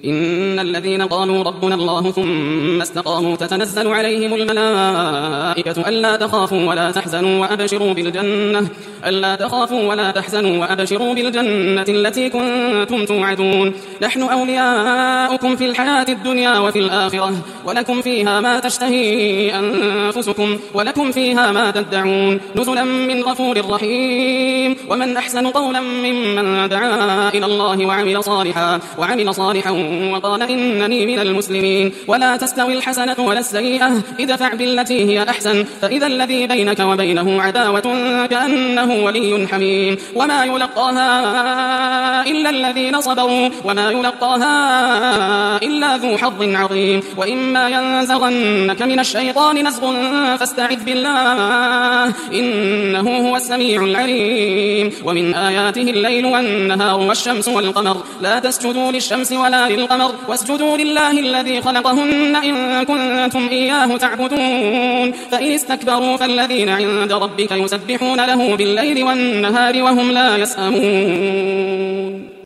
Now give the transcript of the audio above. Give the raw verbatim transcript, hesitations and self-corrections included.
إن الذين قالوا ربنا الله ثم استقاموا تتنزل عليهم الملائكة ألا تخافوا ولا تحزنوا وأبشروا بالجنة ألا تخافوا ولا تحزنوا وأبشروا بالجنة التي كنتم توعدون نحن أولياؤكم في الحياة الدنيا وفي الآخرة ولكم فيها ما تشتهي أنفسكم ولكم فيها ما تدعون نزلا من غفور رحيم ومن أحسن قولا ممن دعا إلى الله وعمل صالحا وعمل صالحا وقال إنني من المسلمين ولا تستوي الحسنة ولا السيئة ادفع بالتي هي أحسن فإذا الذي بينك وبينه عداوة كأنه ولي حميم وما يلقاها إلا الذين صبروا وما يلقاها إلا ذو حظ عظيم وإما ينزغنك من الشيطان نزغ فاستعذ بالله إنه هو السميع العليم ومن آياته الليل والنهار والشمس والقمر لا تسجدوا للشمس ولا للقمر واسجدوا لله الذي خلقهن إن كنتم إياه تعبدون فإن استكبروا فالذين عند ربك يسبحون له بالليل والنهار وهم لا يسأمون.